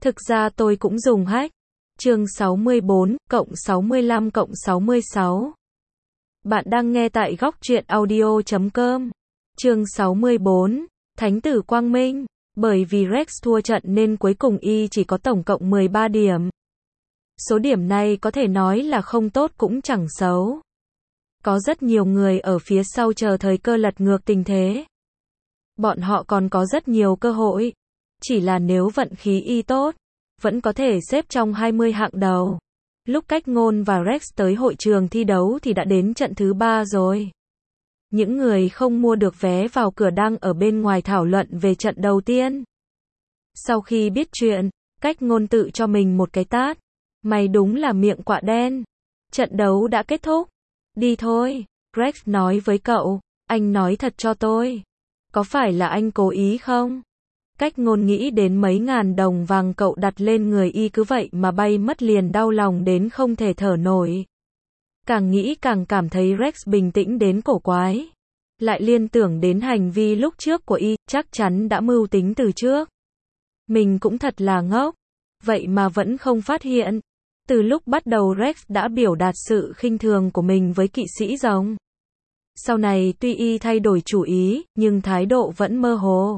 Thực ra tôi cũng dùng hack. Chương 64, cộng 65 cộng 66. Bạn đang nghe tại góc truyện audio.com. Chương 64, Thánh tử Quang Minh. Bởi vì Rex thua trận nên cuối cùng y chỉ có tổng cộng 13 điểm. Số điểm này có thể nói là không tốt cũng chẳng xấu. Có rất nhiều người ở phía sau chờ thời cơ lật ngược tình thế. Bọn họ còn có rất nhiều cơ hội. Chỉ là nếu vận khí y tốt, vẫn có thể xếp trong 20 hạng đầu. Lúc Cách Ngôn và Rex tới hội trường thi đấu thì đã đến trận thứ 3 rồi. Những người không mua được vé vào cửa đang ở bên ngoài thảo luận về trận đầu tiên. Sau khi biết chuyện, Cách Ngôn tự cho mình một cái tát. Mày đúng là miệng quạ đen. Trận đấu đã kết thúc. Đi thôi, Rex nói với cậu. Anh nói thật cho tôi. Có phải là anh cố ý không? Cách Ngôn nghĩ đến mấy ngàn đồng vàng cậu đặt lên người y cứ vậy mà bay mất liền đau lòng đến không thể thở nổi. Càng nghĩ càng cảm thấy Rex bình tĩnh đến cổ quái. Lại liên tưởng đến hành vi lúc trước của y, chắc chắn đã mưu tính từ trước. Mình cũng thật là ngốc. Vậy mà vẫn không phát hiện. Từ lúc bắt đầu Rex đã biểu đạt sự khinh thường của mình với kỵ sĩ rồng. Sau này tuy y thay đổi chủ ý, nhưng thái độ vẫn mơ hồ.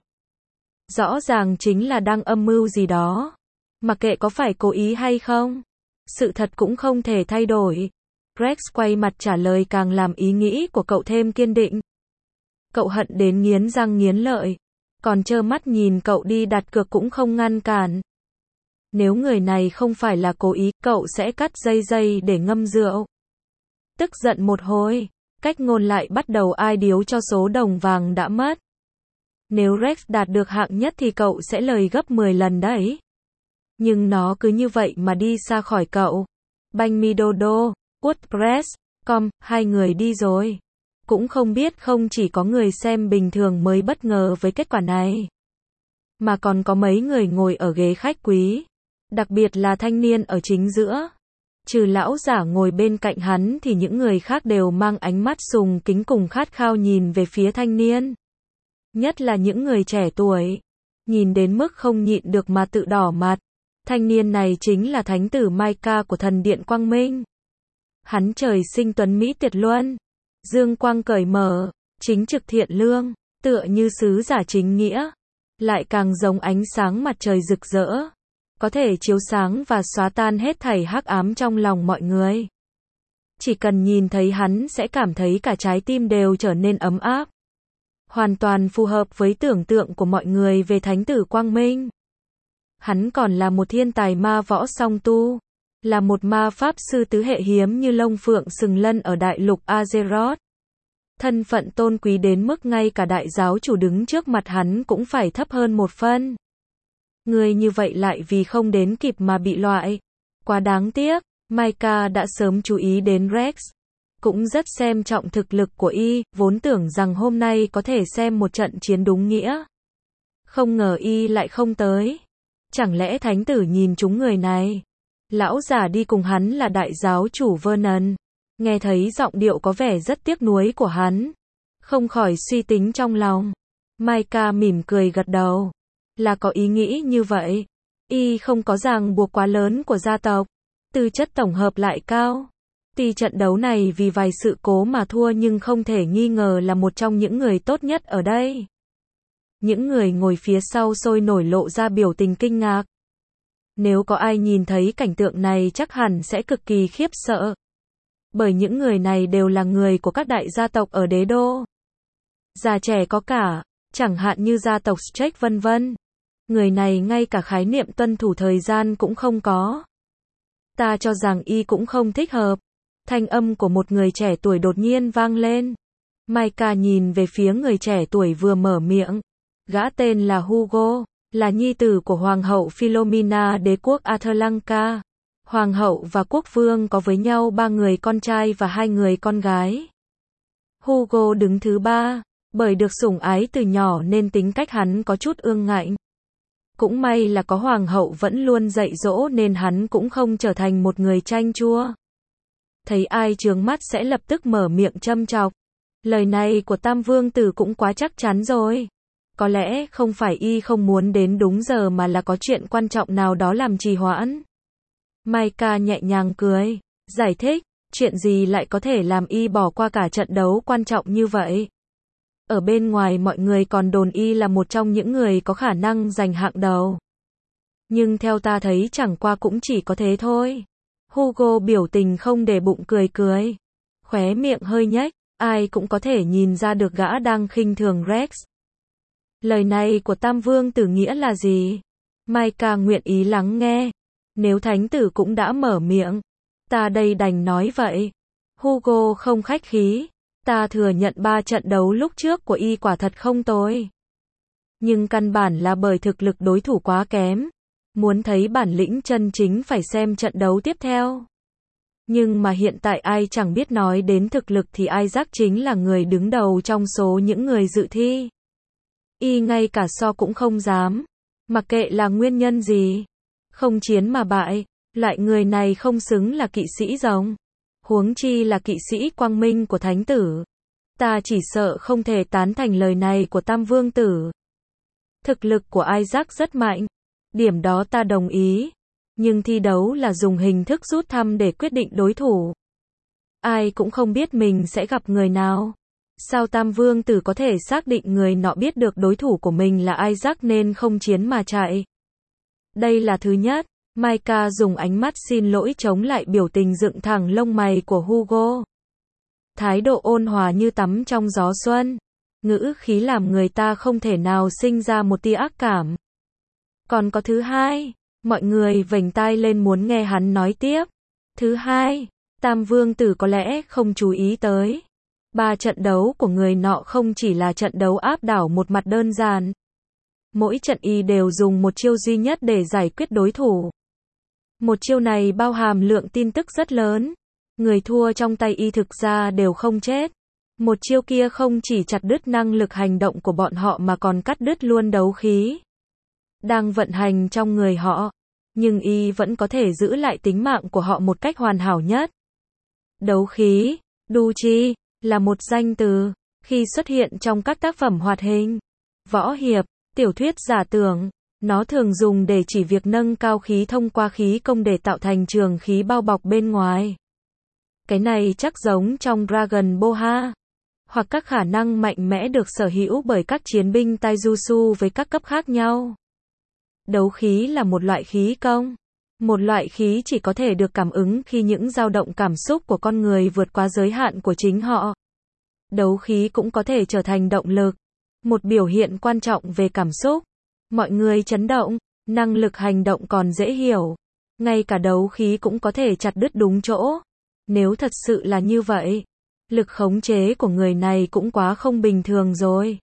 Rõ ràng chính là đang âm mưu gì đó. Mặc kệ có phải cố ý hay không. Sự thật cũng không thể thay đổi. Rex quay mặt trả lời càng làm ý nghĩ của cậu thêm kiên định. Cậu hận đến nghiến răng nghiến lợi. Còn trơ mắt nhìn cậu đi đặt cược cũng không ngăn cản. Nếu người này không phải là cố ý, cậu sẽ cắt dây để ngâm rượu. Tức giận một hồi, Cách Ngôn lại bắt đầu ai điếu cho số đồng vàng đã mất. Nếu Rex đạt được hạng nhất thì cậu sẽ lời gấp 10 lần đấy. Nhưng nó cứ như vậy mà đi xa khỏi cậu. Banh mi Dodo, WordPress.com, hai người đi rồi. Cũng không biết không chỉ có người xem bình thường mới bất ngờ với kết quả này. Mà còn có mấy người ngồi ở ghế khách quý. Đặc biệt là thanh niên ở chính giữa. Trừ lão giả ngồi bên cạnh hắn thì những người khác đều mang ánh mắt sùng kính cùng khát khao nhìn về phía thanh niên. Nhất là những người trẻ tuổi. Nhìn đến mức không nhịn được mà tự đỏ mặt. Thanh niên này chính là thánh tử Micah của thần điện Quang Minh. Hắn trời sinh tuấn mỹ tuyệt luân. Dương quang cởi mở. Chính trực thiện lương. Tựa như sứ giả chính nghĩa. Lại càng giống ánh sáng mặt trời rực rỡ. Có thể chiếu sáng và xóa tan hết thảy hắc ám trong lòng mọi người. Chỉ cần nhìn thấy hắn sẽ cảm thấy cả trái tim đều trở nên ấm áp. Hoàn toàn phù hợp với tưởng tượng của mọi người về thánh tử Quang Minh. Hắn còn là một thiên tài ma võ song tu. Là một ma pháp sư tứ hệ hiếm như lông phượng sừng lân ở đại lục Azeroth. Thân phận tôn quý đến mức ngay cả đại giáo chủ đứng trước mặt hắn cũng phải thấp hơn một phân. Người như vậy lại vì không đến kịp mà bị loại. Quá đáng tiếc, Micah đã sớm chú ý đến Rex. Cũng rất xem trọng thực lực của y, vốn tưởng rằng hôm nay có thể xem một trận chiến đúng nghĩa. Không ngờ y lại không tới. Chẳng lẽ thánh tử nhìn trúng người này? Lão giả đi cùng hắn là đại giáo chủ Vernon. Nghe thấy giọng điệu có vẻ rất tiếc nuối của hắn. Không khỏi suy tính trong lòng. Micah mỉm cười gật đầu. Là có ý nghĩ như vậy. Y không có ràng buộc quá lớn của gia tộc. Tư chất tổng hợp lại cao. Tuy trận đấu này vì vài sự cố mà thua nhưng không thể nghi ngờ là một trong những người tốt nhất ở đây. Những người ngồi phía sau sôi nổi lộ ra biểu tình kinh ngạc. Nếu có ai nhìn thấy cảnh tượng này chắc hẳn sẽ cực kỳ khiếp sợ. Bởi những người này đều là người của các đại gia tộc ở đế đô. Già trẻ có cả, chẳng hạn như gia tộc Strake vân vân. Người này ngay cả khái niệm tuân thủ thời gian cũng không có. Ta cho rằng y cũng không thích hợp. Thanh âm của một người trẻ tuổi đột nhiên vang lên. Micah nhìn về phía người trẻ tuổi vừa mở miệng. Gã tên là Hugo, là nhi tử của Hoàng hậu Philomena đế quốc Athlanka. Hoàng hậu và quốc vương có với nhau 3 người con trai và 2 người con gái. Hugo đứng thứ 3, bởi được sủng ái từ nhỏ nên tính cách hắn có chút ương ngạnh. Cũng may là có hoàng hậu vẫn luôn dạy dỗ nên hắn cũng không trở thành một người chanh chua. Thấy ai chướng mắt sẽ lập tức mở miệng châm chọc. Lời này của Tam Vương Tử cũng quá chắc chắn rồi. Có lẽ không phải y không muốn đến đúng giờ mà là có chuyện quan trọng nào đó làm trì hoãn. Micah nhẹ nhàng cười, giải thích, chuyện gì lại có thể làm y bỏ qua cả trận đấu quan trọng như vậy. Ở bên ngoài mọi người còn đồn y là một trong những người có khả năng giành hạng đầu. Nhưng theo ta thấy chẳng qua cũng chỉ có thế thôi. Hugo biểu tình không để bụng cười cười. Khóe miệng hơi nhếch, ai cũng có thể nhìn ra được gã đang khinh thường Rex. Lời này của Tam Vương Tử nghĩa là gì? Micah nguyện ý lắng nghe. Nếu Thánh Tử cũng đã mở miệng, ta đây đành nói vậy. Hugo không khách khí. Ta thừa nhận 3 trận đấu lúc trước của y quả thật không tồi. Nhưng căn bản là bởi thực lực đối thủ quá kém. Muốn thấy bản lĩnh chân chính phải xem trận đấu tiếp theo. Nhưng mà hiện tại ai chẳng biết nói đến thực lực thì Isaac chính là người đứng đầu trong số những người dự thi. Y ngay cả so cũng không dám. Mặc kệ là nguyên nhân gì. Không chiến mà bại. Loại người này không xứng là kỵ sĩ rồng. Huống chi là kỵ sĩ quang minh của Thánh Tử. Ta chỉ sợ không thể tán thành lời này của Tam Vương Tử. Thực lực của Isaac rất mạnh. Điểm đó ta đồng ý. Nhưng thi đấu là dùng hình thức rút thăm để quyết định đối thủ. Ai cũng không biết mình sẽ gặp người nào. Sao Tam Vương Tử có thể xác định người nọ biết được đối thủ của mình là Isaac nên không chiến mà chạy? Đây là thứ nhất. Micah dùng ánh mắt xin lỗi chống lại biểu tình dựng thẳng lông mày của Hugo. Thái độ ôn hòa như tắm trong gió xuân. Ngữ khí làm người ta không thể nào sinh ra một tia ác cảm. Còn có thứ hai. Mọi người vểnh tai lên muốn nghe hắn nói tiếp. Thứ hai. Tam Vương Tử có lẽ không chú ý tới. 3 trận đấu của người nọ không chỉ là trận đấu áp đảo một mặt đơn giản. Mỗi trận y đều dùng một chiêu duy nhất để giải quyết đối thủ. Một chiêu này bao hàm lượng tin tức rất lớn. Người thua trong tay y thực ra đều không chết. Một chiêu kia không chỉ chặt đứt năng lực hành động của bọn họ mà còn cắt đứt luôn đấu khí đang vận hành trong người họ. Nhưng y vẫn có thể giữ lại tính mạng của họ một cách hoàn hảo nhất. Đấu khí, Duchi, là một danh từ. Khi xuất hiện trong các tác phẩm hoạt hình, võ hiệp, tiểu thuyết giả tưởng, nó thường dùng để chỉ việc nâng cao khí thông qua khí công để tạo thành trường khí bao bọc bên ngoài. Cái này chắc giống trong Dragon Ball ha. Hoặc các khả năng mạnh mẽ được sở hữu bởi các chiến binh Taijutsu với các cấp khác nhau. Đấu khí là một loại khí công. Một loại khí chỉ có thể được cảm ứng khi những dao động cảm xúc của con người vượt qua giới hạn của chính họ. Đấu khí cũng có thể trở thành động lực. Một biểu hiện quan trọng về cảm xúc. Mọi người chấn động, năng lực hành động còn dễ hiểu. Ngay cả đấu khí cũng có thể chặt đứt đúng chỗ. Nếu thật sự là như vậy, lực khống chế của người này cũng quá không bình thường rồi.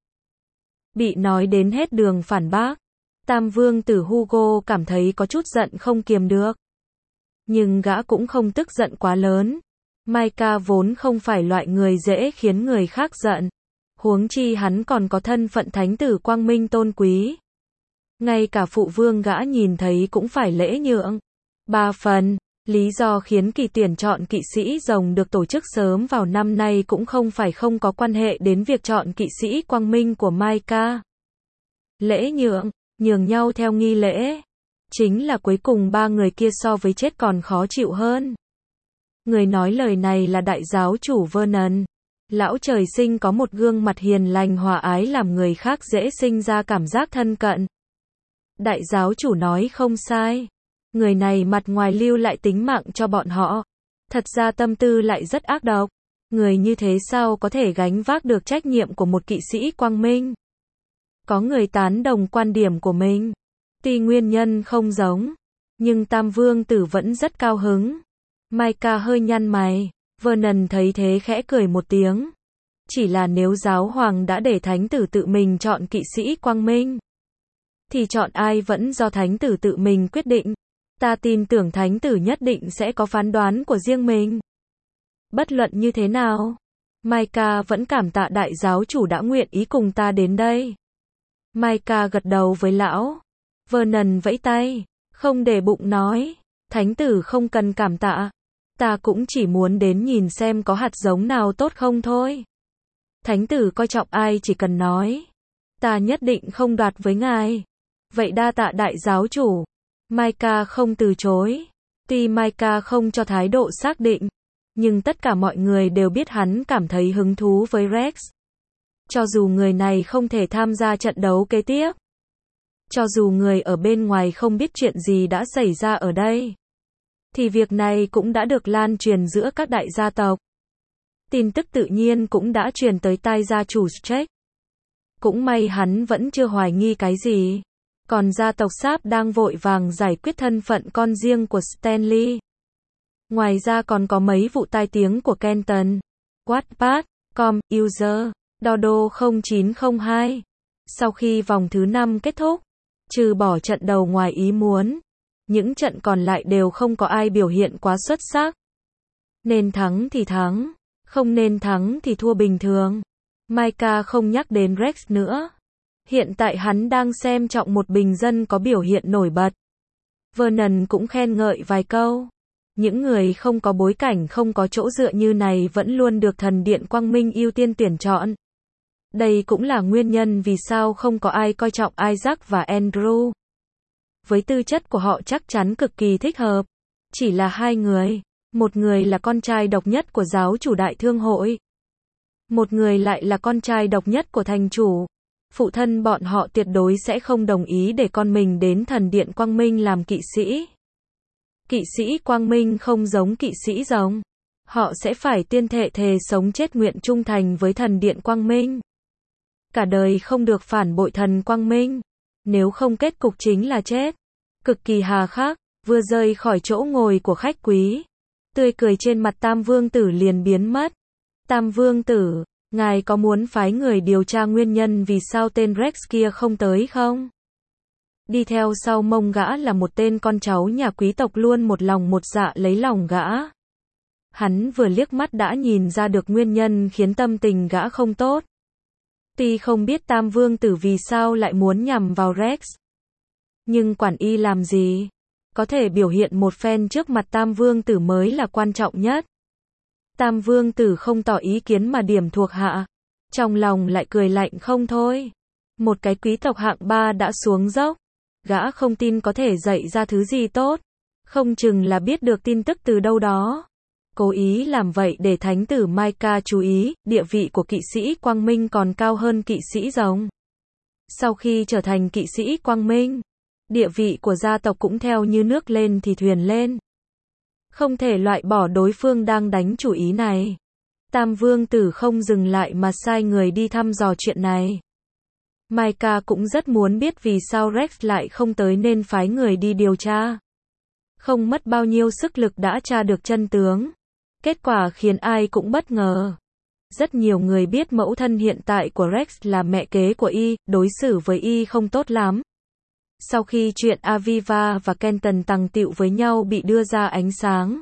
Bị nói đến hết đường phản bác. Tam Vương Tử Hugo cảm thấy có chút giận không kiềm được. Nhưng gã cũng không tức giận quá lớn. Micah vốn không phải loại người dễ khiến người khác giận. Huống chi hắn còn có thân phận Thánh Tử quang minh tôn quý. Ngay cả phụ vương gã nhìn thấy cũng phải lễ nhượng. 3 phần. Lý do khiến kỳ tuyển chọn kỵ sĩ rồng được tổ chức sớm vào năm nay cũng không phải không có quan hệ đến việc chọn kỵ sĩ quang minh của Micah. Lễ nhượng, nhường nhau theo nghi lễ. Chính là cuối cùng 3 người kia so với chết còn khó chịu hơn. Người nói lời này là đại giáo chủ Vernon. Lão trời sinh có một gương mặt hiền lành hòa ái làm người khác dễ sinh ra cảm giác thân cận. Đại giáo chủ nói không sai. Người này mặt ngoài lưu lại tính mạng cho bọn họ. Thật ra tâm tư lại rất ác độc. Người như thế sao có thể gánh vác được trách nhiệm của một kỵ sĩ quang minh? Có người tán đồng quan điểm của mình. Tuy nguyên nhân không giống. Nhưng Tam Vương Tử vẫn rất cao hứng. Micah hơi nhăn mày. Vernon thấy thế khẽ cười một tiếng. Chỉ là nếu giáo hoàng đã để Thánh Tử tự mình chọn kỵ sĩ quang minh, thì chọn ai vẫn do Thánh Tử tự mình quyết định. Ta tin tưởng Thánh Tử nhất định sẽ có phán đoán của riêng mình. Bất luận như thế nào, Micah vẫn cảm tạ đại giáo chủ đã nguyện ý cùng ta đến đây. Micah gật đầu với lão. Vernon vẫy tay, không để bụng nói. Thánh Tử không cần cảm tạ. Ta cũng chỉ muốn đến nhìn xem có hạt giống nào tốt không thôi. Thánh Tử coi trọng ai chỉ cần nói. Ta nhất định không đoạt với ngài. Vậy đa tạ đại giáo chủ. Micah không từ chối. Tuy Micah không cho thái độ xác định, nhưng tất cả mọi người đều biết hắn cảm thấy hứng thú với Rex. Cho dù người này không thể tham gia trận đấu kế tiếp. Cho dù người ở bên ngoài không biết chuyện gì đã xảy ra ở đây. Thì việc này cũng đã được lan truyền giữa các đại gia tộc. Tin tức tự nhiên cũng đã truyền tới tai gia chủ Streck. Cũng may hắn vẫn chưa hoài nghi cái gì. Còn gia tộc Sáp đang vội vàng giải quyết thân phận con riêng của Stanley. Ngoài ra còn có mấy vụ tai tiếng của Kenton. Wattpad, com, user, Dodo 0902. Sau khi vòng thứ 5 kết thúc, trừ bỏ trận đầu ngoài ý muốn, những trận còn lại đều không có ai biểu hiện quá xuất sắc. Nên thắng thì thắng, không nên thắng thì thua bình thường. Micah không nhắc đến Rex nữa. Hiện tại hắn đang xem trọng một bình dân có biểu hiện nổi bật. Vernon cũng khen ngợi vài câu. Những người không có bối cảnh không có chỗ dựa như này vẫn luôn được thần điện Quang Minh ưu tiên tuyển chọn. Đây cũng là nguyên nhân vì sao không có ai coi trọng Isaac và Andrew. Với tư chất của họ chắc chắn cực kỳ thích hợp. Chỉ là hai người. Một người là con trai độc nhất của giáo chủ đại thương hội. Một người lại là con trai độc nhất của thành chủ. Phụ thân bọn họ tuyệt đối sẽ không đồng ý để con mình đến thần điện Quang Minh làm kỵ sĩ. Kỵ sĩ Quang Minh không giống kỵ sĩ rồng. Họ sẽ phải tuyên thệ thề sống chết nguyện trung thành với thần điện Quang Minh. Cả đời không được phản bội thần Quang Minh. Nếu không kết cục chính là chết. Cực kỳ hà khắc, vừa rời khỏi chỗ ngồi của khách quý. Tươi cười trên mặt Tam Vương Tử liền biến mất. Tam Vương Tử, ngài có muốn phái người điều tra nguyên nhân vì sao tên Rex kia không tới không? Đi theo sau mông gã là một tên con cháu nhà quý tộc luôn một lòng một dạ lấy lòng gã. Hắn vừa liếc mắt đã nhìn ra được nguyên nhân khiến tâm tình gã không tốt. Tuy không biết Tam Vương Tử vì sao lại muốn nhằm vào Rex. Nhưng quản y làm gì? Có thể biểu hiện một phen trước mặt Tam Vương Tử mới là quan trọng nhất. Tam Vương Tử không tỏ ý kiến mà điểm thuộc hạ. Trong lòng lại cười lạnh không thôi. Một cái quý tộc hạng 3 đã xuống dốc. Gã không tin có thể dạy ra thứ gì tốt. Không chừng là biết được tin tức từ đâu đó. Cố ý làm vậy để thánh tử Micah chú ý, địa vị của kỵ sĩ Quang Minh còn cao hơn kỵ sĩ rồng. Sau khi trở thành kỵ sĩ Quang Minh, địa vị của gia tộc cũng theo như nước lên thì thuyền lên. Không thể loại bỏ đối phương đang đánh chủ ý này. Tam Vương Tử không dừng lại mà sai người đi thăm dò chuyện này. Micah cũng rất muốn biết vì sao Rex lại không tới nên phái người đi điều tra. Không mất bao nhiêu sức lực đã tra được chân tướng. Kết quả khiến ai cũng bất ngờ. Rất nhiều người biết mẫu thân hiện tại của Rex là mẹ kế của y, đối xử với y không tốt lắm. Sau khi chuyện Aviva và Kenton tằng tựu với nhau bị đưa ra ánh sáng,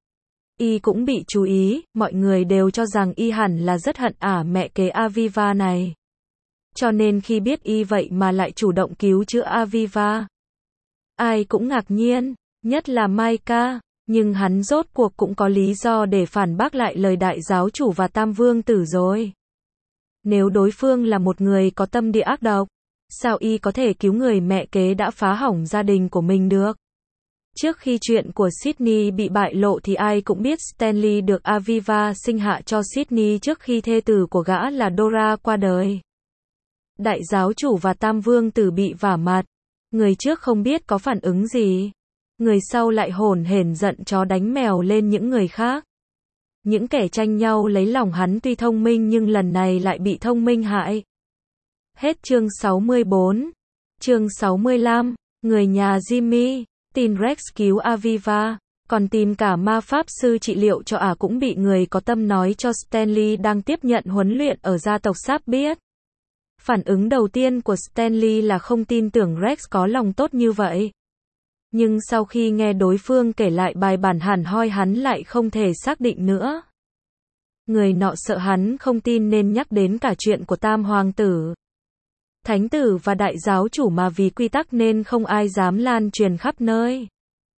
y cũng bị chú ý, mọi người đều cho rằng y hẳn là rất hận mẹ kế Aviva này. Cho nên khi biết y vậy mà lại chủ động cứu chữa Aviva, ai cũng ngạc nhiên, nhất là Micah, nhưng hắn rốt cuộc cũng có lý do để phản bác lại lời đại giáo chủ và Tam Vương Tử rồi. Nếu đối phương là một người có tâm địa ác độc, sao y có thể cứu người mẹ kế đã phá hỏng gia đình của mình được? Trước khi chuyện của Sydney bị bại lộ thì ai cũng biết Stanley được Aviva sinh hạ cho Sydney trước khi thê tử của gã là Dora qua đời. Đại giáo chủ và Tam Vương Tử bị vả mặt. Người trước không biết có phản ứng gì. Người sau lại hổn hển giận chó đánh mèo lên những người khác. Những kẻ tranh nhau lấy lòng hắn tuy thông minh nhưng lần này lại bị thông minh hại. Hết chương 64. Chương 65. Người nhà Jimmy. Tin Rex cứu Aviva. Còn tìm cả ma pháp sư trị liệu cho cũng bị người có tâm nói cho Stanley đang tiếp nhận huấn luyện ở gia tộc Sáp biết. Phản ứng đầu tiên của Stanley là không tin tưởng Rex có lòng tốt như vậy. Nhưng sau khi nghe đối phương kể lại bài bản hẳn hoi hắn lại không thể xác định nữa. Người nọ sợ hắn không tin nên nhắc đến cả chuyện của Tam Hoàng Tử, Thánh Tử và Đại Giáo Chủ mà vì quy tắc nên không ai dám lan truyền khắp nơi.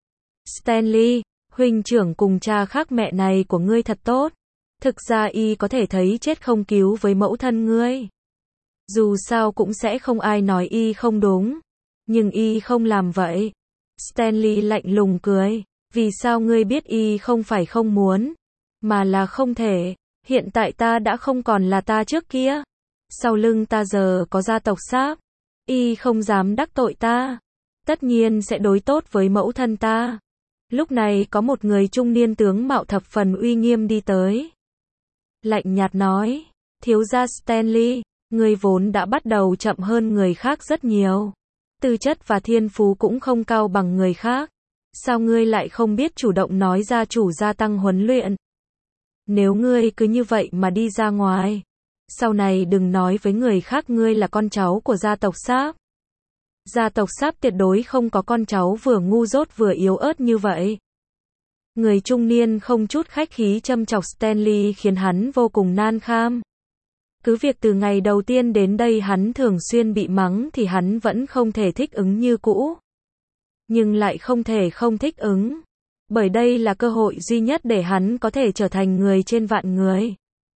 Stanley, huynh trưởng cùng cha khác mẹ này của ngươi thật tốt. Thực ra y có thể thấy chết không cứu với mẫu thân ngươi. Dù sao cũng sẽ không ai nói y không đúng. Nhưng y không làm vậy. Stanley lạnh lùng cười. Vì sao ngươi biết y không phải không muốn, mà là không thể. Hiện tại ta đã không còn là ta trước kia. Sau lưng ta giờ có gia tộc Sáp. Y không dám đắc tội ta. Tất nhiên sẽ đối tốt với mẫu thân ta. Lúc này có một người trung niên tướng mạo thập phần uy nghiêm đi tới. Lạnh nhạt nói, thiếu gia Stanley, ngươi vốn đã bắt đầu chậm hơn người khác rất nhiều. Tư chất và thiên phú cũng không cao bằng người khác. Sao ngươi lại không biết chủ động nói gia chủ gia tăng huấn luyện? Nếu ngươi cứ như vậy mà đi ra ngoài, sau này đừng nói với người khác ngươi là con cháu của gia tộc Sáp. Gia tộc Sáp tuyệt đối không có con cháu vừa ngu dốt vừa yếu ớt như vậy. Người trung niên không chút khách khí châm chọc Stanley khiến hắn vô cùng nan kham. Cứ việc từ ngày đầu tiên đến đây hắn thường xuyên bị mắng thì hắn vẫn không thể thích ứng như cũ. Nhưng lại không thể không thích ứng. Bởi đây là cơ hội duy nhất để hắn có thể trở thành người trên vạn người.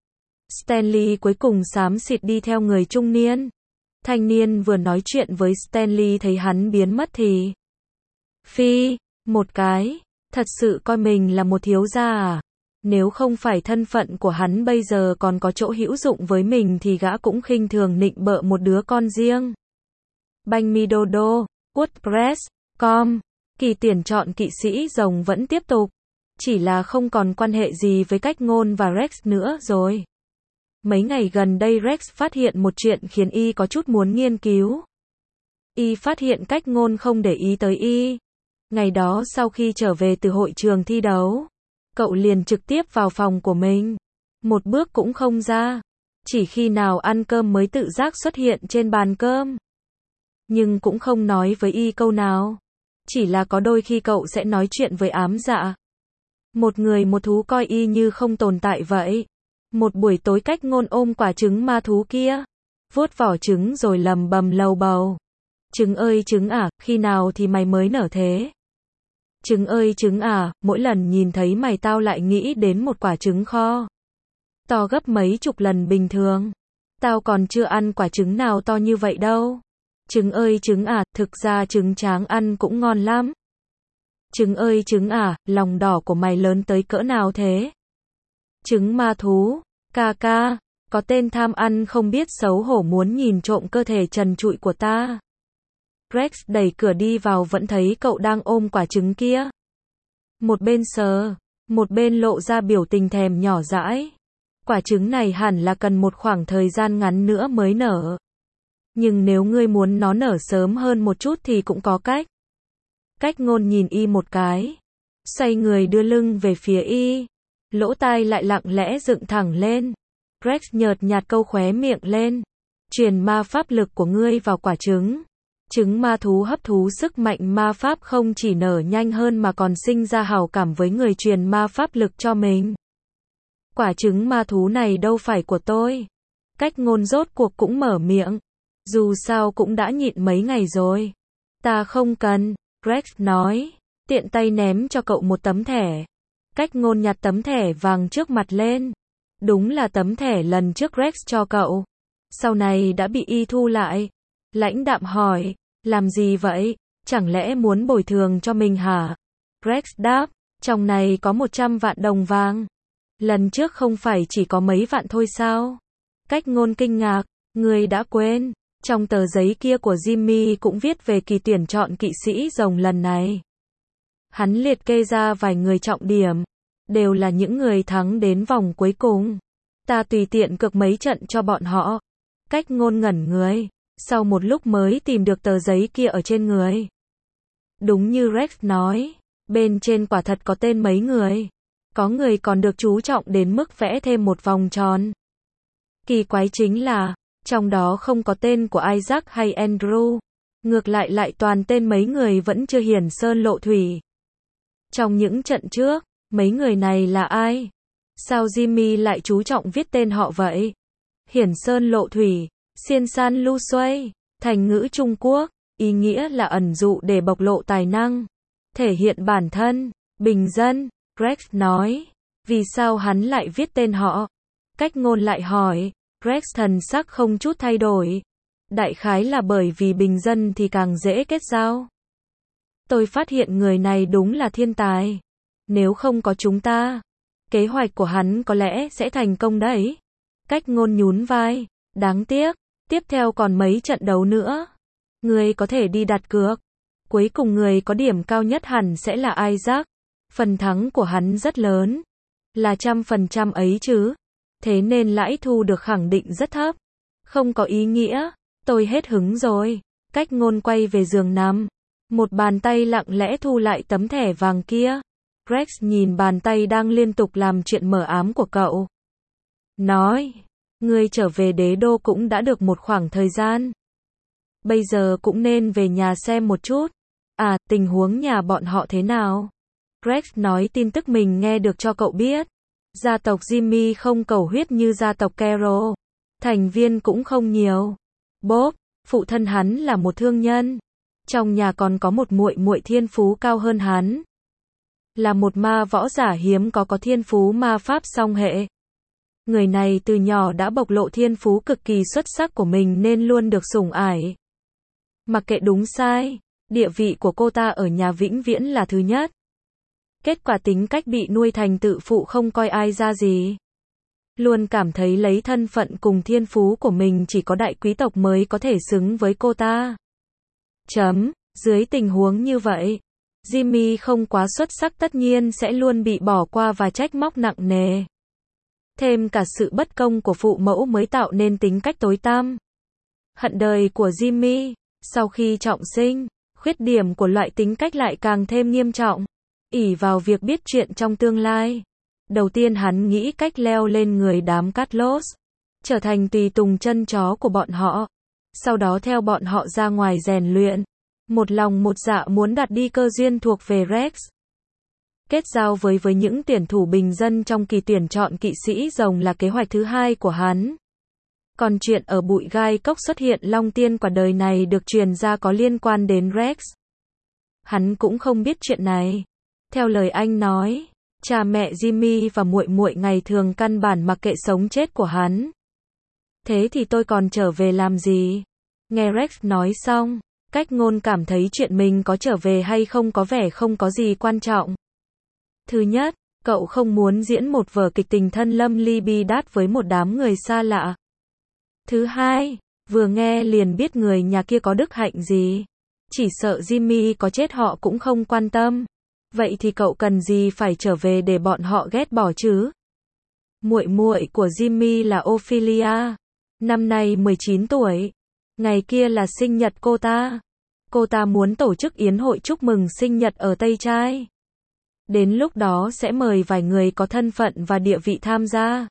Stanley cuối cùng xám xịt đi theo người trung niên. Thanh niên vừa nói chuyện với Stanley thấy hắn biến mất thì phi, một cái, thật sự coi mình là một thiếu gia à? Nếu không phải thân phận của hắn bây giờ còn có chỗ hữu dụng với mình thì gã cũng khinh thường nịnh bợ một đứa con riêng. Banh mi đô đô, WordPress.com, kỳ tuyển chọn kỵ sĩ rồng vẫn tiếp tục. Chỉ là không còn quan hệ gì với Cách Ngôn và Rex nữa rồi. Mấy ngày gần đây Rex phát hiện một chuyện khiến y có chút muốn nghiên cứu. Y phát hiện Cách Ngôn không để ý tới y. Ngày đó sau khi trở về từ hội trường thi đấu, cậu liền trực tiếp vào phòng của mình. Một bước cũng không ra. Chỉ khi nào ăn cơm mới tự giác xuất hiện trên bàn cơm. Nhưng cũng không nói với y câu nào. Chỉ là có đôi khi cậu sẽ nói chuyện với ám dạ. Một người một thú coi y như không tồn tại vậy. Một buổi tối Cách Ngôn ôm quả trứng ma thú kia, vuốt vỏ trứng rồi lầm bầm lầu bầu. Trứng ơi trứng à, khi nào thì mày mới nở thế? Trứng ơi trứng à, mỗi lần nhìn thấy mày tao lại nghĩ đến một quả trứng kho. To gấp mấy chục lần bình thường. Tao còn chưa ăn quả trứng nào to như vậy đâu. Trứng ơi trứng à, thực ra trứng tráng ăn cũng ngon lắm. Trứng ơi trứng à, lòng đỏ của mày lớn tới cỡ nào thế? Trứng ma thú, ca ca, có tên tham ăn không biết xấu hổ muốn nhìn trộm cơ thể trần trụi của ta. Rex đẩy cửa đi vào vẫn thấy cậu đang ôm quả trứng kia. Một bên sờ, một bên lộ ra biểu tình thèm nhỏ dãi. Quả trứng này hẳn là cần một khoảng thời gian ngắn nữa mới nở. Nhưng nếu ngươi muốn nó nở sớm hơn một chút thì cũng có cách. Cách Ngôn nhìn y một cái, xoay người đưa lưng về phía y. Lỗ tai lại lặng lẽ dựng thẳng lên. Rex nhợt nhạt câu khóe miệng lên. Truyền ma pháp lực của ngươi vào quả trứng. Trứng ma thú hấp thú sức mạnh ma pháp không chỉ nở nhanh hơn mà còn sinh ra hảo cảm với người truyền ma pháp lực cho mình. Quả trứng ma thú này đâu phải của tôi. Cách Ngôn rốt cuộc cũng mở miệng. Dù sao cũng đã nhịn mấy ngày rồi. Ta không cần, Rex nói. Tiện tay ném cho cậu một tấm thẻ. Cách Ngôn nhặt tấm thẻ vàng trước mặt lên. Đúng là tấm thẻ lần trước Rex cho cậu. Sau này đã bị y thu lại. Lãnh đạm hỏi, làm gì vậy? Chẳng lẽ muốn bồi thường cho mình hả? Rex đáp, trong này có 100 vạn đồng vàng. Lần trước không phải chỉ có mấy vạn thôi sao? Cách Ngôn kinh ngạc, ngươi đã quên. Trong tờ giấy kia của Jimmy cũng viết về kỳ tuyển chọn kỵ sĩ rồng lần này. Hắn liệt kê ra vài người trọng điểm. Đều là những người thắng đến vòng cuối cùng. Ta tùy tiện cược mấy trận cho bọn họ. Cách Ngôn ngẩn người. Sau một lúc mới tìm được tờ giấy kia ở trên người. Đúng như Rex nói. Bên trên quả thật có tên mấy người. Có người còn được chú trọng đến mức vẽ thêm một vòng tròn. Kỳ quái chính là, trong đó không có tên của Isaac hay Andrew. Ngược lại lại toàn tên mấy người vẫn chưa hiển sơn lộ thủy. Trong những trận trước, mấy người này là ai? Sao Jimmy lại chú trọng viết tên họ vậy? Hiển sơn lộ thủy, xiên san lu xuây, thành ngữ Trung Quốc, ý nghĩa là ẩn dụ để bộc lộ tài năng, thể hiện bản thân, bình dân. Rex nói, vì sao hắn lại viết tên họ? Cách Ngôn lại hỏi, Rex thần sắc không chút thay đổi. Đại khái là bởi vì bình dân thì càng dễ kết giao. Tôi phát hiện người này đúng là thiên tài. Nếu không có chúng ta, kế hoạch của hắn có lẽ sẽ thành công đấy. Cách ngôn nhún vai. Đáng tiếc, tiếp theo còn mấy trận đấu nữa. Người có thể đi đặt cược. Cuối cùng người có điểm cao nhất hẳn sẽ là Isaac. Phần thắng của hắn rất lớn. Là 100% ấy chứ. Thế nên lãi thu được khẳng định rất thấp. Không có ý nghĩa. Tôi hết hứng rồi. Cách ngôn quay về giường nằm. Một bàn tay lặng lẽ thu lại tấm thẻ vàng kia. Rex nhìn bàn tay đang liên tục làm chuyện mờ ám của cậu. Nói, ngươi trở về đế đô cũng đã được một khoảng thời gian. Bây giờ cũng nên về nhà xem một chút. À, tình huống nhà bọn họ thế nào? Rex nói tin tức mình nghe được cho cậu biết. Gia tộc Jimmy không cầu huyết như gia tộc Carol. Thành viên cũng không nhiều. Bob, phụ thân hắn là một thương nhân. Trong nhà còn có một muội muội thiên phú cao hơn hắn. Là một ma võ giả hiếm có thiên phú ma pháp song hệ. Người này từ nhỏ đã bộc lộ thiên phú cực kỳ xuất sắc của mình nên luôn được sủng ải. Mặc kệ đúng sai, địa vị của cô ta ở nhà vĩnh viễn là thứ nhất. Kết quả tính cách bị nuôi thành tự phụ không coi ai ra gì. Luôn cảm thấy lấy thân phận cùng thiên phú của mình chỉ có đại quý tộc mới có thể xứng với cô ta. Dưới tình huống như vậy, Jimmy không quá xuất sắc tất nhiên sẽ luôn bị bỏ qua và trách móc nặng nề. Thêm cả sự bất công của phụ mẫu mới tạo nên tính cách tối tăm. Hận đời của Jimmy, sau khi trọng sinh, khuyết điểm của loại tính cách lại càng thêm nghiêm trọng. Ỷ vào việc biết chuyện trong tương lai. Đầu tiên hắn nghĩ cách leo lên người đám Carlos, trở thành tùy tùng chân chó của bọn họ. Sau đó theo bọn họ ra ngoài rèn luyện. Một lòng một dạ muốn đạt đi cơ duyên thuộc về Rex. Kết giao với những tuyển thủ bình dân trong kỳ tuyển chọn kỵ sĩ rồng là kế hoạch thứ hai của hắn. Còn chuyện ở bụi gai cốc xuất hiện long tiên quả đời này được truyền ra có liên quan đến Rex. Hắn cũng không biết chuyện này. Theo lời anh nói, cha mẹ Jimmy và muội muội ngày thường căn bản mặc kệ sống chết của hắn. Thế thì tôi còn trở về làm gì? Nghe Rex nói xong, cách ngôn cảm thấy chuyện mình có trở về hay không có vẻ không có gì quan trọng. Thứ nhất, cậu không muốn diễn một vở kịch tình thân lâm ly bi đát với một đám người xa lạ. Thứ hai, vừa nghe liền biết người nhà kia có đức hạnh gì. Chỉ sợ Jimmy có chết họ cũng không quan tâm. Vậy thì cậu cần gì phải trở về để bọn họ ghét bỏ chứ? Muội muội của Jimmy là Ophelia. Năm nay 19 tuổi. Ngày kia là sinh nhật cô ta. Cô ta muốn tổ chức yến hội chúc mừng sinh nhật ở Tây Trai. Đến lúc đó sẽ mời vài người có thân phận và địa vị tham gia.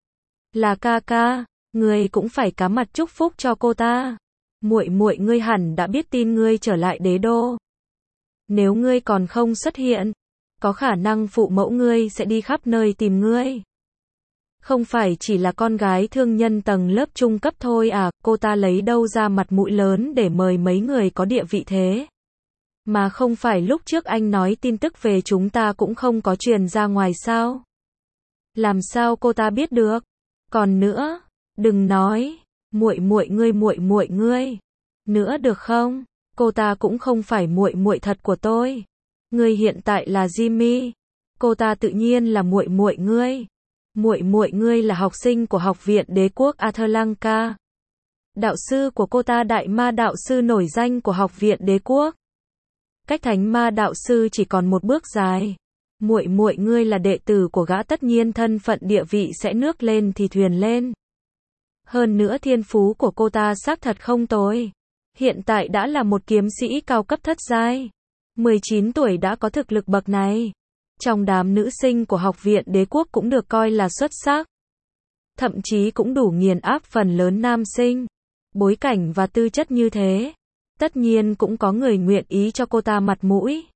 Là ca ca, ngươi cũng phải cá mặt chúc phúc cho cô ta. Muội muội ngươi hẳn đã biết tin ngươi trở lại đế đô. Nếu ngươi còn không xuất hiện, có khả năng phụ mẫu ngươi sẽ đi khắp nơi tìm ngươi. Không phải chỉ là con gái thương nhân tầng lớp trung cấp thôi à, cô ta lấy đâu ra mặt mũi lớn để mời mấy người có địa vị thế. Mà không phải lúc trước anh nói tin tức về chúng ta cũng không có truyền ra ngoài sao? Làm sao cô ta biết được? Còn nữa, đừng nói, muội muội ngươi. Nữa được không? Cô ta cũng không phải muội muội thật của tôi. Ngươi hiện tại là Jimmy. Cô ta tự nhiên là muội muội ngươi. Muội muội ngươi là học sinh của Học viện Đế quốc Atlanca. Đạo sư của cô ta đại ma đạo sư nổi danh của Học viện Đế quốc. Cách thánh ma đạo sư chỉ còn một bước dài. Muội muội ngươi là đệ tử của gã tất nhiên thân phận địa vị sẽ nước lên thì thuyền lên. Hơn nữa thiên phú của cô ta xác thật không tồi. Hiện tại đã là một kiếm sĩ cao cấp thất giai. 19 tuổi đã có thực lực bậc này. Trong đám nữ sinh của Học viện Đế quốc cũng được coi là xuất sắc. Thậm chí cũng đủ nghiền áp phần lớn nam sinh. Bối cảnh và tư chất như thế. Tất nhiên cũng có người nguyện ý cho cô ta mặt mũi.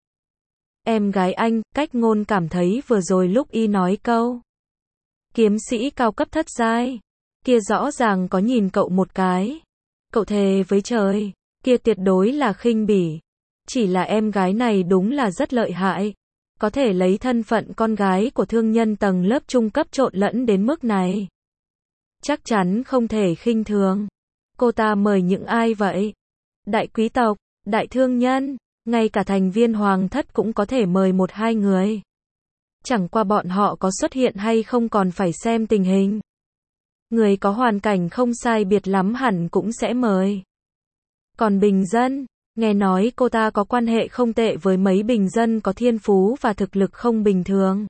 Em gái anh, cách ngôn cảm thấy vừa rồi lúc y nói câu kiếm sĩ cao cấp thất giai, kia rõ ràng có nhìn cậu một cái. Cậu thề với trời, kia tuyệt đối là khinh bỉ. Chỉ là em gái này đúng là rất lợi hại. Có thể lấy thân phận con gái của thương nhân tầng lớp trung cấp trộn lẫn đến mức này. chắc chắn không thể khinh thường. Cô ta mời những ai vậy? Đại quý tộc, đại thương nhân, ngay cả thành viên hoàng thất cũng có thể mời một hai người. Chẳng qua bọn họ có xuất hiện hay không còn phải xem tình hình. Người có hoàn cảnh không sai biệt lắm hẳn cũng sẽ mời. Còn bình dân, nghe nói cô ta có quan hệ không tệ với mấy bình dân có thiên phú và thực lực không bình thường.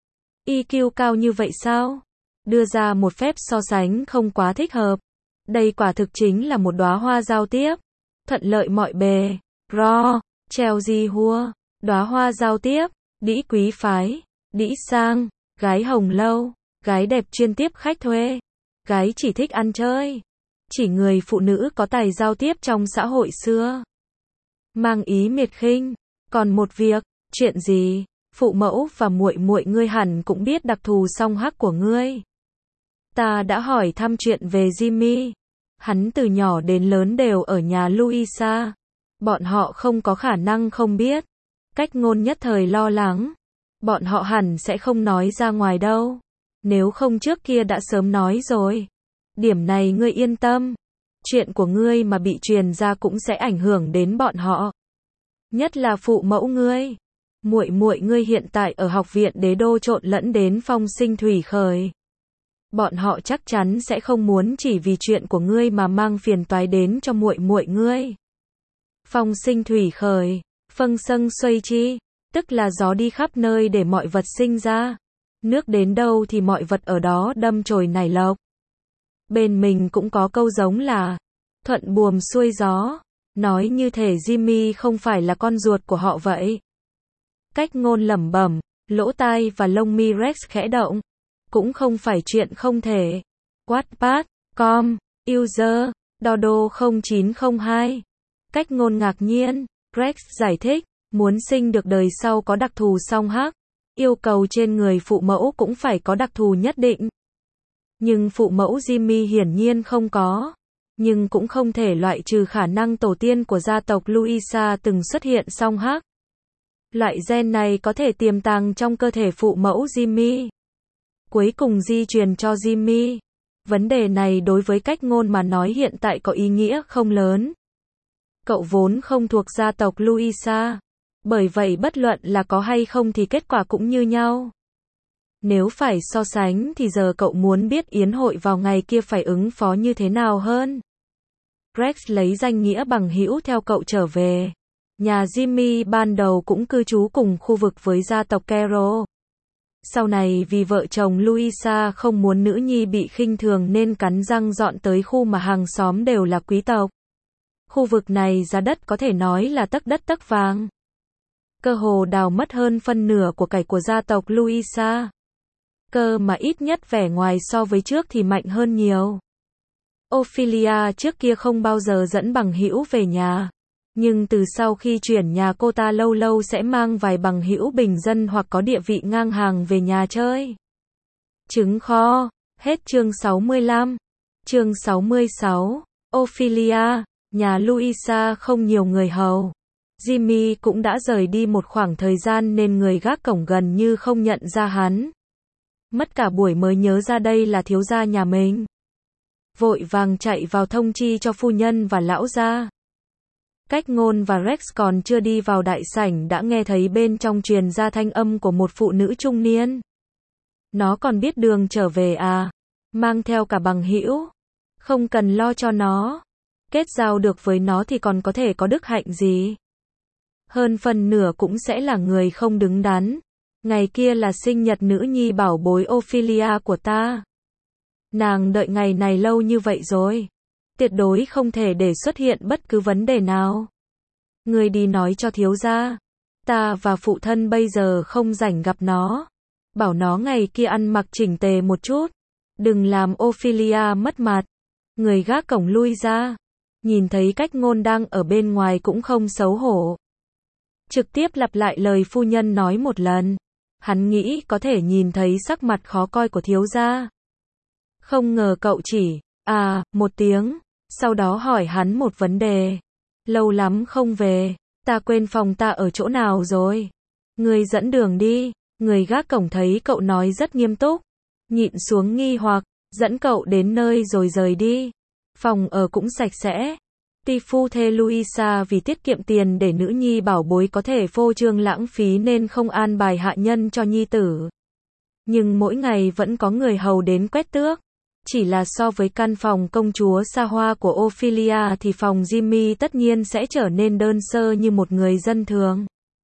EQ cao như vậy sao? Đưa ra một phép so sánh không quá thích hợp. Đây quả thực chính là một đóa hoa giao tiếp. Thuận lợi mọi bề. Ro, Chelsea Hua. Đóa hoa giao tiếp. Đĩ quý phái. Đĩ sang. Gái hồng lâu. Gái đẹp chuyên tiếp khách thuê. Gái chỉ thích ăn chơi. Chỉ người phụ nữ có tài giao tiếp trong xã hội xưa. Mang ý miệt khinh. Còn một việc. Chuyện gì? Phụ mẫu và muội muội ngươi hẳn cũng biết đặc thù song hắc của ngươi. Ta đã hỏi thăm chuyện về Jimmy. Hắn từ nhỏ đến lớn đều ở nhà Louisa. Bọn họ không có khả năng không biết. Cách ngôn nhất thời lo lắng. Bọn họ hẳn sẽ không nói ra ngoài đâu. Nếu không trước kia đã sớm nói rồi. Điểm này ngươi yên tâm. Chuyện của ngươi mà bị truyền ra cũng sẽ ảnh hưởng đến bọn họ. Nhất là phụ mẫu ngươi. Muội muội ngươi hiện tại ở học viện Đế Đô trộn lẫn đến phong sinh thủy khởi. Bọn họ chắc chắn sẽ không muốn chỉ vì chuyện của ngươi mà mang phiền toái đến cho muội muội ngươi. Phong sinh thủy khởi, phâng sâng xuây chi, tức là gió đi khắp nơi để mọi vật sinh ra. Nước đến đâu thì mọi vật ở đó đâm chồi nảy lộc. Bên mình cũng có câu giống là thuận buồm xuôi gió, nói như thể Jimmy không phải là con ruột của họ vậy. Cách ngôn lẩm bẩm, lỗ tai và lông mi Rex khẽ động. Cũng không phải chuyện không thể. Wattpad.com, user, Dodo 0902. Cách ngôn ngạc nhiên, Rex giải thích, muốn sinh được đời sau có đặc thù song hắc. Yêu cầu trên người phụ mẫu cũng phải có đặc thù nhất định. Nhưng phụ mẫu Jimmy hiển nhiên không có. Nhưng cũng không thể loại trừ khả năng tổ tiên của gia tộc Louisa từng xuất hiện song hắc. Loại gen này có thể tiềm tàng trong cơ thể phụ mẫu Jimmy. Cuối cùng di truyền cho Jimmy. Vấn đề này đối với cách ngôn mà nói hiện tại có ý nghĩa không lớn. Cậu vốn không thuộc gia tộc Louisa. Bởi vậy bất luận là có hay không thì kết quả cũng như nhau. Nếu phải so sánh thì giờ cậu muốn biết yến hội vào ngày kia phải ứng phó như thế nào hơn. Rex lấy danh nghĩa bằng hữu theo cậu trở về. Nhà Jimmy ban đầu cũng cư trú cùng khu vực với gia tộc Carroll. Sau này vì vợ chồng Louisa không muốn nữ nhi bị khinh thường nên cắn răng dọn tới khu mà hàng xóm đều là quý tộc. Khu vực này giá đất có thể nói là tấc đất tấc vàng. Cơ hồ đào mất hơn phân nửa của cải của gia tộc Louisa. Cơ mà ít nhất vẻ ngoài so với trước thì mạnh hơn nhiều. Ophelia trước kia không bao giờ dẫn bằng hữu về nhà. Nhưng từ sau khi chuyển nhà cô ta lâu lâu sẽ mang vài bằng hữu bình dân hoặc có địa vị ngang hàng về nhà chơi. Trứng kho. Hết chương 65. Chương 66. Ophelia. Nhà Louisa không nhiều người hầu. Jimmy cũng đã rời đi một khoảng thời gian nên người gác cổng gần như không nhận ra hắn. Mất cả buổi mới nhớ ra đây là thiếu gia nhà mình. Vội vàng chạy vào thông chi cho phu nhân và lão gia. Cách ngôn và Rex còn chưa đi vào đại sảnh đã nghe thấy bên trong truyền ra thanh âm của một phụ nữ trung niên. Nó còn biết đường trở về à? Mang theo cả bằng hữu. Không cần lo cho nó. Kết giao được với nó thì còn có thể có đức hạnh gì? Hơn phần nửa cũng sẽ là người không đứng đắn. Ngày kia là sinh nhật nữ nhi bảo bối Ophelia của ta. Nàng đợi ngày này lâu như vậy rồi. Tuyệt đối không thể để xuất hiện bất cứ vấn đề nào. Người đi nói cho thiếu gia. Ta và phụ thân bây giờ không rảnh gặp nó. Bảo nó ngày kia ăn mặc chỉnh tề một chút. Đừng làm Ophelia mất mặt. Người gác cổng lui ra. Nhìn thấy cách ngôn đang ở bên ngoài cũng không xấu hổ. Trực tiếp lặp lại lời phu nhân nói một lần. Hắn nghĩ có thể nhìn thấy sắc mặt khó coi của thiếu gia. Không ngờ cậu chỉ, một tiếng. Sau đó hỏi hắn một vấn đề. Lâu lắm không về, ta quên phòng ta ở chỗ nào rồi. Người dẫn đường đi. Người gác cổng thấy cậu nói rất nghiêm túc. Nhịn xuống nghi hoặc, dẫn cậu đến nơi rồi rời đi. Phòng ở cũng sạch sẽ. Tỷ phu thê Luisa vì tiết kiệm tiền để nữ nhi bảo bối có thể phô trương lãng phí nên không an bài hạ nhân cho nhi tử. Nhưng mỗi ngày vẫn có người hầu đến quét tước. Chỉ là so với căn phòng công chúa xa hoa của Ophelia thì phòng Jimmy tất nhiên sẽ trở nên đơn sơ như một người dân thường.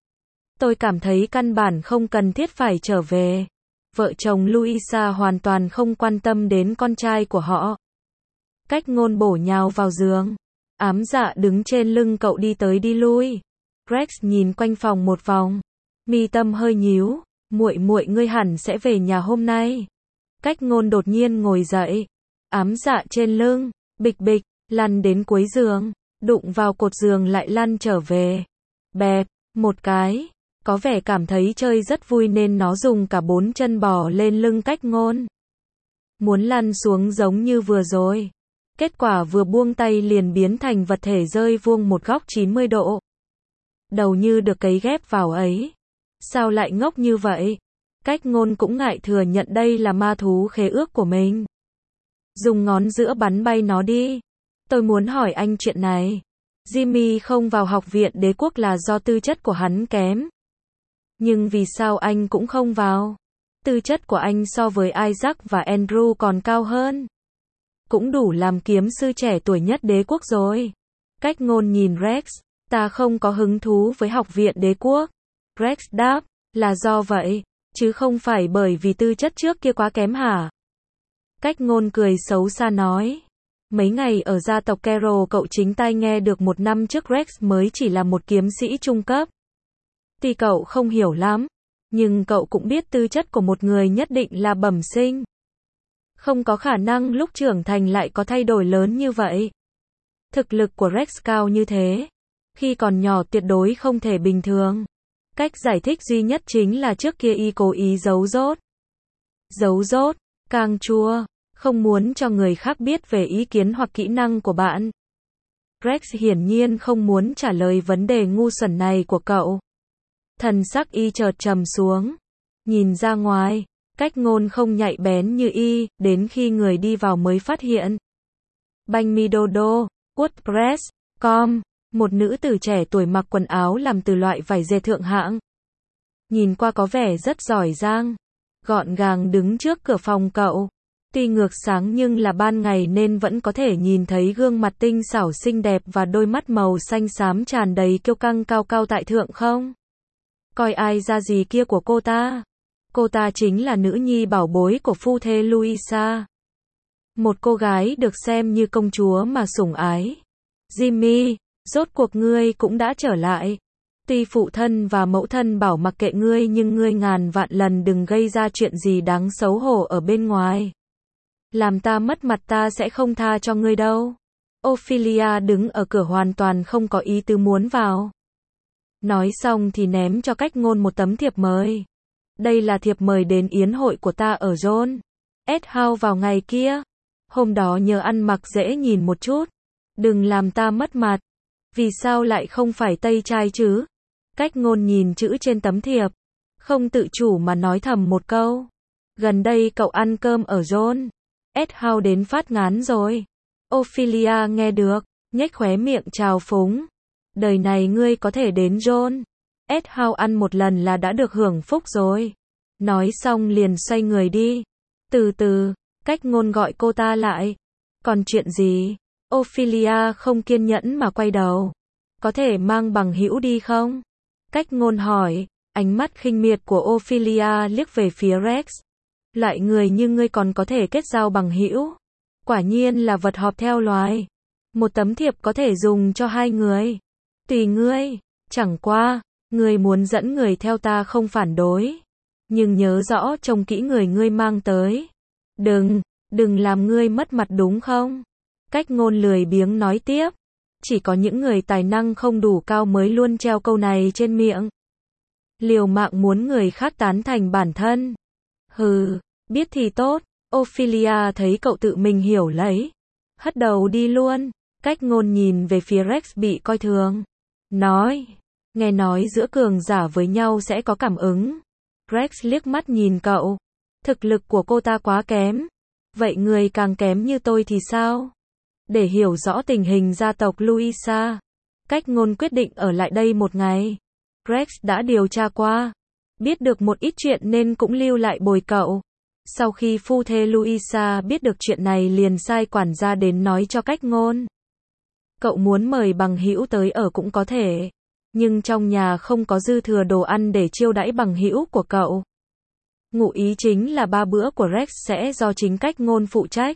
Tôi cảm thấy căn bản không cần thiết phải trở về. Vợ chồng Luisa hoàn toàn không quan tâm đến con trai của họ. Cách ngôn bổ nhào vào giường. Ám dạ đứng trên lưng cậu đi tới đi lui. Rex nhìn quanh phòng một vòng. Mi tâm hơi nhíu. Muội muội ngươi hẳn sẽ về nhà hôm nay. Cách ngôn đột nhiên ngồi dậy. Ám dạ trên lưng. Bịch bịch, lăn đến cuối giường. Đụng vào cột giường lại lăn trở về. Bẹp, một cái. Có vẻ cảm thấy chơi rất vui nên nó dùng cả 4 chân bò lên lưng cách ngôn. Muốn lăn xuống giống như vừa rồi. Kết quả vừa buông tay liền biến thành vật thể rơi vuông một góc 90 độ. Đầu như được cấy ghép vào ấy. Sao lại ngốc như vậy? Cách ngôn cũng ngại thừa nhận đây là ma thú khế ước của mình. Dùng ngón giữa bắn bay nó đi. Tôi muốn hỏi anh chuyện này. Jimmy không vào học viện đế quốc là do tư chất của hắn kém. Nhưng vì sao anh cũng không vào? Tư chất của anh so với Isaac và Andrew còn cao hơn. Cũng đủ làm kiếm sư trẻ tuổi nhất đế quốc rồi. Cách ngôn nhìn Rex. Ta không có hứng thú với học viện đế quốc. Rex đáp. Là do vậy. Chứ không phải bởi vì tư chất trước kia quá kém hả? Cách ngôn cười xấu xa nói. Mấy ngày ở gia tộc Carroll cậu chính tai nghe được 1 năm trước Rex mới chỉ là một kiếm sĩ trung cấp. Thì cậu không hiểu lắm. Nhưng cậu cũng biết tư chất của một người nhất định là bẩm sinh. Không có khả năng lúc trưởng thành lại có thay đổi lớn như vậy. Thực lực của Rex cao như thế. Khi còn nhỏ tuyệt đối không thể bình thường. Cách giải thích duy nhất chính là trước kia y cố ý giấu dốt. Giấu dốt, càng chua, không muốn cho người khác biết về ý kiến hoặc kỹ năng của bạn. Rex hiển nhiên không muốn trả lời vấn đề ngu xuẩn này của cậu. Thần sắc y chợt trầm xuống. Nhìn ra ngoài, cách ngôn không nhạy bén như y, đến khi người đi vào mới phát hiện. Banh mi Dodo, WordPress.com, một nữ tử trẻ tuổi mặc quần áo làm từ loại vải dệt thượng hạng. Nhìn qua có vẻ rất giỏi giang. Gọn gàng đứng trước cửa phòng cậu. Tuy ngược sáng nhưng là ban ngày nên vẫn có thể nhìn thấy gương mặt tinh xảo xinh đẹp và đôi mắt màu xanh xám tràn đầy kiêu căng cao cao tại thượng không? Coi ai ra gì kia của cô ta. Cô ta chính là nữ nhi bảo bối của phu thê Luisa. Một cô gái được xem như công chúa mà sủng ái. Jimmy, rốt cuộc ngươi cũng đã trở lại. Tuy phụ thân và mẫu thân bảo mặc kệ ngươi nhưng ngươi ngàn vạn lần đừng gây ra chuyện gì đáng xấu hổ ở bên ngoài. Làm ta mất mặt ta sẽ không tha cho ngươi đâu. Ophelia đứng ở cửa hoàn toàn không có ý tứ muốn vào. Nói xong thì ném cho cách ngôn một tấm thiệp mời. Đây là thiệp mời đến yến hội của ta ở John S. House vào ngày kia. Hôm đó nhớ ăn mặc dễ nhìn một chút. Đừng làm ta mất mặt. Vì sao lại không phải tây trai chứ? Cách ngôn nhìn chữ trên tấm thiệp. Không tự chủ mà nói thầm một câu. Gần đây cậu ăn cơm ở John S. House đến phát ngán rồi. Ophelia nghe được, nhếch khóe miệng trào phúng. Đời này ngươi có thể đến John S. House ăn một lần là đã được hưởng phúc rồi. Nói xong liền xoay người đi. Từ từ, cách ngôn gọi cô ta lại. Còn chuyện gì? Ophelia không kiên nhẫn mà quay đầu. Có thể mang bằng hữu đi không? Cách ngôn hỏi, ánh mắt khinh miệt của Ophelia liếc về phía Rex. Loại người như ngươi còn có thể kết giao bằng hữu. Quả nhiên là vật họp theo loài. Một tấm thiệp có thể dùng cho 2 người. Tùy ngươi, chẳng qua, ngươi muốn dẫn người theo ta không phản đối. Nhưng nhớ rõ trông kỹ người ngươi mang tới. Đừng làm ngươi mất mặt đúng không? Cách ngôn lười biếng nói tiếp. Chỉ có những người tài năng không đủ cao mới luôn treo câu này trên miệng. Liều mạng muốn người khác tán thành bản thân. Hừ, biết thì tốt. Ophelia thấy cậu tự mình hiểu lấy. Hất đầu đi luôn. Cách ngôn nhìn về phía Rex bị coi thường. Nói, nghe nói giữa cường giả với nhau sẽ có cảm ứng. Rex liếc mắt nhìn cậu. Thực lực của cô ta quá kém. Vậy người càng kém như tôi thì sao? Để hiểu rõ tình hình gia tộc Louisa, Cách Ngôn quyết định ở lại đây một ngày. Rex đã điều tra qua, biết được một ít chuyện nên cũng lưu lại bồi cậu. Sau khi phu thê Louisa biết được chuyện này liền sai quản gia đến nói cho Cách Ngôn. Cậu muốn mời bằng hữu tới ở cũng có thể, nhưng trong nhà không có dư thừa đồ ăn để chiêu đãi bằng hữu của cậu. Ngụ ý chính là 3 bữa của Rex sẽ do chính Cách Ngôn phụ trách.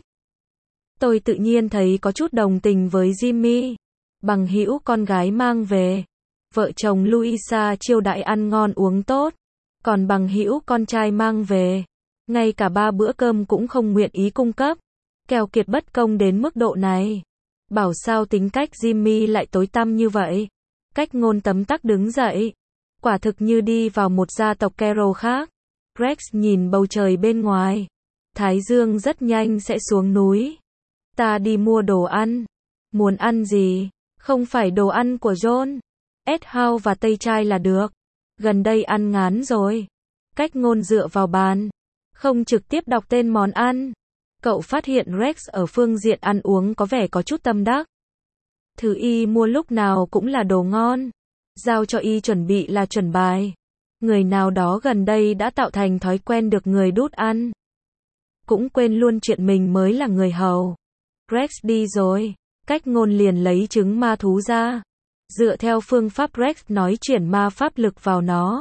Tôi tự nhiên thấy có chút đồng tình với Jimmy. Bằng hữu con gái mang về, vợ chồng Louisa chiêu đãi ăn ngon uống tốt, còn bằng hữu con trai mang về, ngay cả 3 bữa cơm cũng không nguyện ý cung cấp. Keo kiệt bất công đến mức độ này. Bảo sao tính cách Jimmy lại tối tăm như vậy. Cách Ngôn tấm tắc đứng dậy. Quả thực như đi vào một gia tộc Carol khác. Rex nhìn bầu trời bên ngoài. Thái dương rất nhanh sẽ xuống núi. Ta đi mua đồ ăn. Muốn ăn gì? Không phải đồ ăn của John, Ed Howe và Tây Trai là được. Gần đây ăn ngán rồi. Cách Ngôn dựa vào bàn, không trực tiếp đọc tên món ăn. Cậu phát hiện Rex ở phương diện ăn uống có vẻ có chút tâm đắc. Thứ y mua lúc nào cũng là đồ ngon. Giao cho y chuẩn bị là chuẩn bài. Người nào đó gần đây đã tạo thành thói quen được người đút ăn. Cũng quên luôn chuyện mình mới là người hầu. Rex đi rồi. Cách Ngôn liền lấy trứng ma thú ra. Dựa theo phương pháp Rex nói chuyển ma pháp lực vào nó.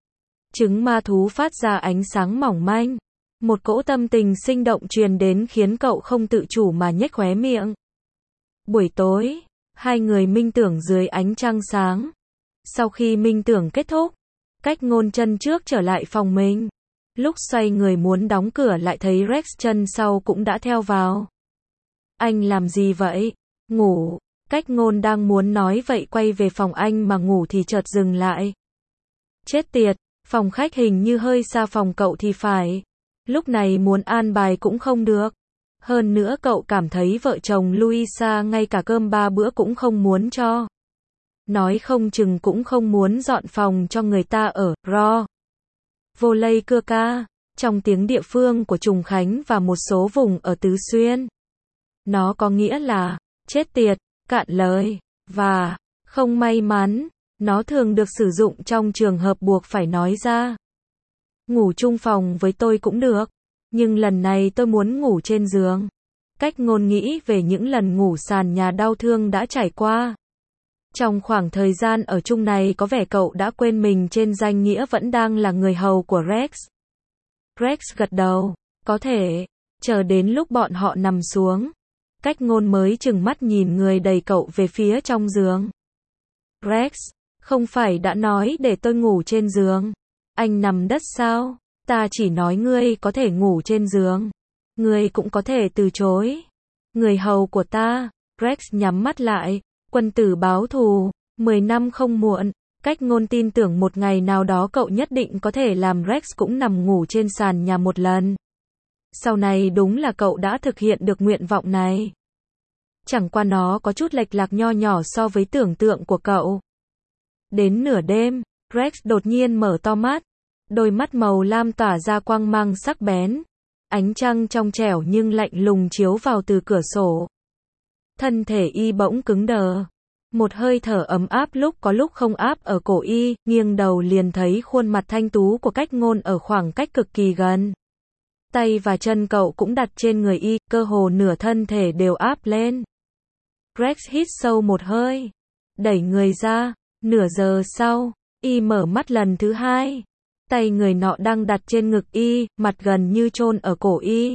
Trứng ma thú phát ra ánh sáng mỏng manh. Một cỗ tâm tình sinh động truyền đến khiến cậu không tự chủ mà nhếch khóe miệng. Buổi tối, hai người minh tưởng dưới ánh trăng sáng. Sau khi minh tưởng kết thúc, Cách Ngôn chân trước trở lại phòng mình. Lúc xoay người muốn đóng cửa lại thấy Rex chân sau cũng đã theo vào. Anh làm gì vậy? Ngủ. Cách Ngôn đang muốn nói vậy quay về phòng anh mà ngủ thì chợt dừng lại. Chết tiệt, phòng khách hình như hơi xa phòng cậu thì phải. Lúc này muốn an bài cũng không được. Hơn nữa cậu cảm thấy vợ chồng Louisa ngay cả cơm 3 bữa cũng không muốn cho. Nói không chừng cũng không muốn dọn phòng cho người ta ở, ro. Vô lây cưa ca, trong tiếng địa phương của Trùng Khánh và một số vùng ở Tứ Xuyên. Nó có nghĩa là, chết tiệt, cạn lời, và, không may mắn. Nó thường được sử dụng trong trường hợp buộc phải nói ra. Ngủ chung phòng với tôi cũng được, nhưng lần này tôi muốn ngủ trên giường. Cách Ngôn nghĩ về những lần ngủ sàn nhà đau thương đã trải qua. Trong khoảng thời gian ở chung này có vẻ cậu đã quên mình trên danh nghĩa vẫn đang là người hầu của Rex. Rex gật đầu, có thể, chờ đến lúc bọn họ nằm xuống. Cách Ngôn mới chừng mắt nhìn người đẩy cậu về phía trong giường. Rex, không phải đã nói để tôi ngủ trên giường. Anh nằm đất sao? Ta chỉ nói ngươi có thể ngủ trên giường. Ngươi cũng có thể từ chối. Người hầu của ta. Rex nhắm mắt lại. Quân tử báo thù. 10 năm không muộn. Cách Ngôn tin tưởng một ngày nào đó cậu nhất định có thể làm Rex cũng nằm ngủ trên sàn nhà một lần. Sau này đúng là cậu đã thực hiện được nguyện vọng này. Chẳng qua nó có chút lệch lạc nho nhỏ so với tưởng tượng của cậu. Đến nửa đêm, Rex đột nhiên mở to mắt. Đôi mắt màu lam tỏa ra quang mang sắc bén. Ánh trăng trong trẻo nhưng lạnh lùng chiếu vào từ cửa sổ. Thân thể y bỗng cứng đờ. Một hơi thở ấm áp lúc có lúc không áp ở cổ y, nghiêng đầu liền thấy khuôn mặt thanh tú của Cách Ngôn ở khoảng cách cực kỳ gần. Tay và chân cậu cũng đặt trên người y, cơ hồ nửa thân thể đều áp lên. Rex hít sâu một hơi, đẩy người ra. Nửa giờ sau, y mở mắt lần thứ hai. Tay người nọ đang đặt trên ngực y, mặt gần như chôn ở cổ y.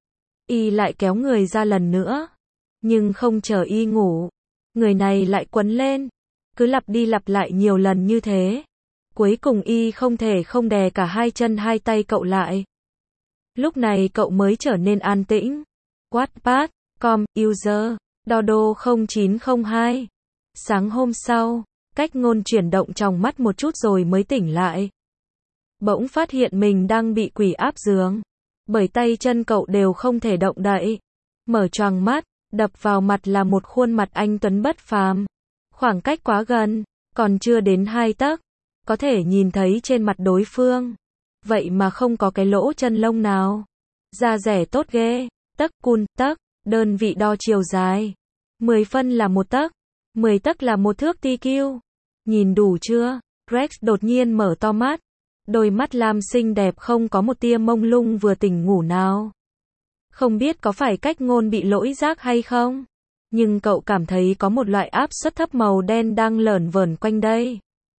Y lại kéo người ra lần nữa. Nhưng không chờ y ngủ. Người này lại quấn lên. Cứ lặp đi lặp lại nhiều lần như thế. Cuối cùng y không thể không đè cả hai chân hai tay cậu lại. Lúc này cậu mới trở nên an tĩnh. Wattpad.com, user, Dodo 0902. Sáng hôm sau, Cách Ngôn chuyển động trong mắt một chút rồi mới tỉnh lại. Bỗng phát hiện mình đang bị quỷ áp giường. Bởi tay chân cậu đều không thể động đậy. Mở choàng mắt, đập vào mặt là một khuôn mặt anh tuấn bất phàm. Khoảng cách quá gần, còn chưa đến 2 tấc. Có thể nhìn thấy trên mặt đối phương. Vậy mà không có cái lỗ chân lông nào. Da rẻ tốt ghê. Tấc cun, tấc, đơn vị đo chiều dài. 10 phân là 1 tấc. 10 tấc là 1 thước TQ. Nhìn đủ chưa? Rex đột nhiên mở to mắt. Đôi mắt lam xinh đẹp không có một tia mông lung vừa tỉnh ngủ nào. Không biết có phải cách ngôn bị lỗi giác hay không? Nhưng cậu cảm thấy có một loại áp suất thấp màu đen đang lởn vởn quanh đây.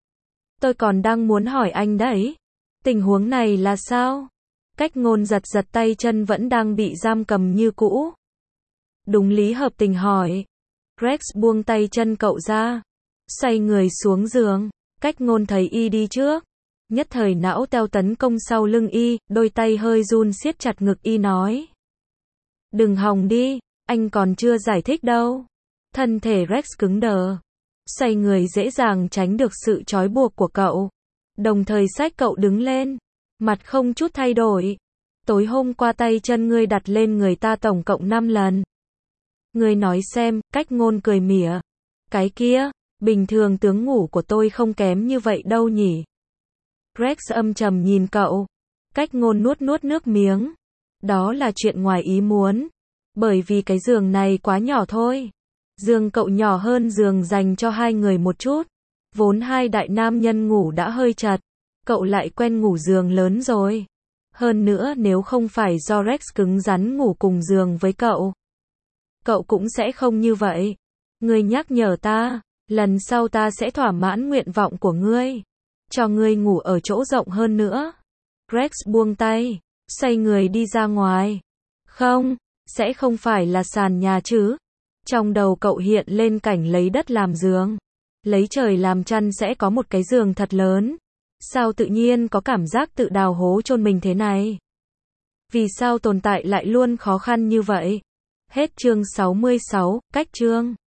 Tôi còn đang muốn hỏi anh đấy. Tình huống này là sao? Cách ngôn giật giật tay chân vẫn đang bị giam cầm như cũ. Đúng lý hợp tình hỏi. Rex buông tay chân cậu ra. Xoay người xuống giường. Cách ngôn thấy y đi trước. Nhất thời não teo tấn công sau lưng y, đôi tay hơi run siết chặt ngực y nói. Đừng hòng đi, anh còn chưa giải thích đâu. Thân thể Rex cứng đờ. Xoay người dễ dàng tránh được sự trói buộc của cậu. Đồng thời xách cậu đứng lên. Mặt không chút thay đổi. Tối hôm qua tay chân ngươi đặt lên người ta tổng cộng 5 lần. Ngươi nói xem, cách ngôn cười mỉa. Cái kia, bình thường tướng ngủ của tôi không kém như vậy đâu nhỉ. Rex âm trầm nhìn cậu. Cách ngôn nuốt nước miếng. Đó là chuyện ngoài ý muốn. Bởi vì cái giường này quá nhỏ thôi. Giường cậu nhỏ hơn giường dành cho 2 người một chút. Vốn 2 đại nam nhân ngủ đã hơi chật. Cậu lại quen ngủ giường lớn rồi. Hơn nữa nếu không phải do Rex cứng rắn ngủ cùng giường với cậu. Cậu cũng sẽ không như vậy. Ngươi nhắc nhở ta. Lần sau ta sẽ thỏa mãn nguyện vọng của ngươi. Cho ngươi ngủ ở chỗ rộng hơn nữa. Rex buông tay. Xoay người đi ra ngoài. Không, sẽ không phải là sàn nhà chứ. Trong đầu cậu hiện lên cảnh lấy đất làm giường. Lấy trời làm chăn sẽ có một cái giường thật lớn. Sao tự nhiên có cảm giác tự đào hố chôn mình thế này? Vì sao tồn tại lại luôn khó khăn như vậy? Hết chương 66, cách chương.